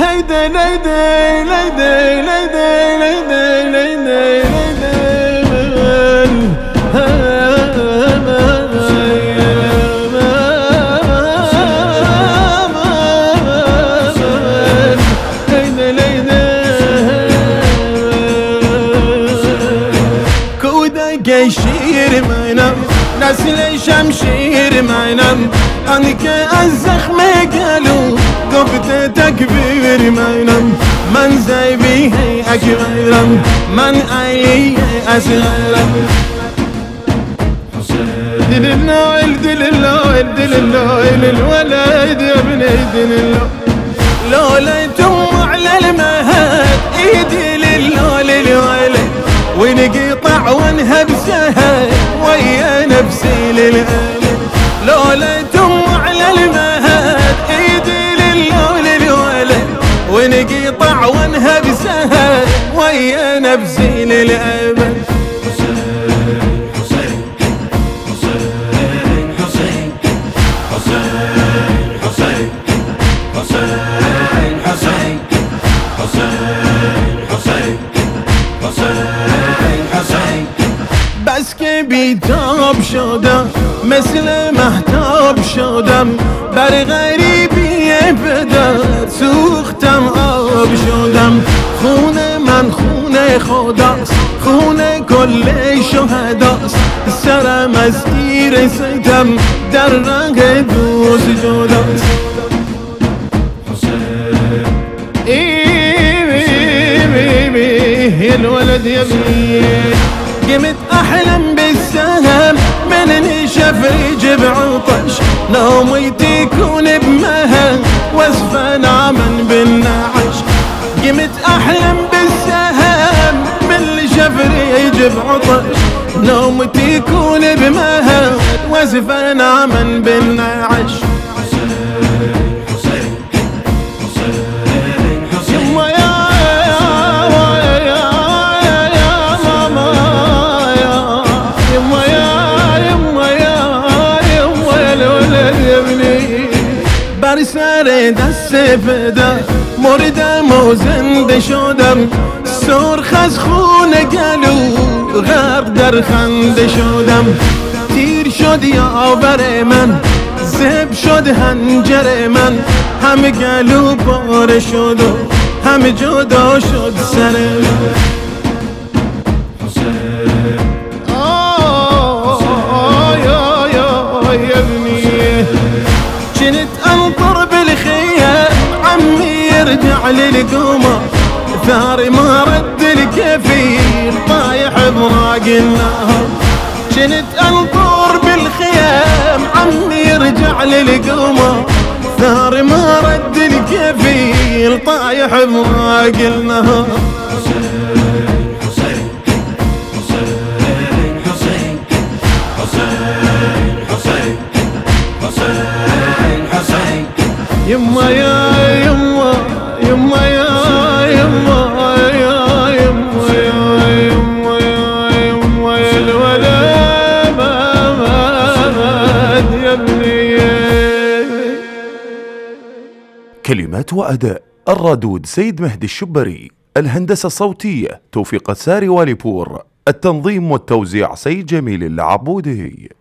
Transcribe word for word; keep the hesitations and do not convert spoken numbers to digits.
هيدا ليدي ليدي ليدي ليدي ليدي شير ما ينام ناس ليش امشير ما ينام انك الزخم قالوا قبته تكبير ما ينام من زي بيه اكبر من اي اسلم دل الليل دل الليل دل الليل الولد يا ابني دل الليل لو ليتم على المهد ايدي للولد الولد ونقطع وانهب سهل ويا نفسي للألم لولا تم على المهد ايدي للولد الولد ونقطع وانهب سهل ويا نفسي للأبد حسين حسين حسين حسين حسين حسين حسين حسين حسين حسين حسين حسين بس كبي تاب شدم مثل محتاب شدم بر غریبی بدر سوختم آب شدم خونه من خونه خداست خونه کل شهداست سرم از تیر ستم در رنگ دوز جداست الولد يا ابني قمت احلم بالسهم من نشف رجب عطش نومي تكون بمهن واسفى نعما بالنعش قمت احلم بالسهم من نشف رجب عطش نومي تكون بمهن واسفى نعما بالنعش بر سر دست فدا مردم و زنده شدم سرخ از خون گلو غرق در خنده شدم تیر شد یاور من زب شد حنجر من همه گلو پاره شد و همه جدا شد سر من يرجع للقمر ثاري ما رد الكفيل طايح براق النهر كنت انطر بالخيام عمي يرجع للقمر ثاري ما رد الكفيل طايح براق النهر حسين حسين حسين حسين حسين حسين حسين حسين يما يا يما يما يا يما يا يما يا يما يا يما يا الولد مات يا ابني. كلمات وأداء الرادود سيد مهدي الشبري، الهندسة الصوتية توفيق الساري واليبور، التنظيم والتوزيع سيد جميل العبودي.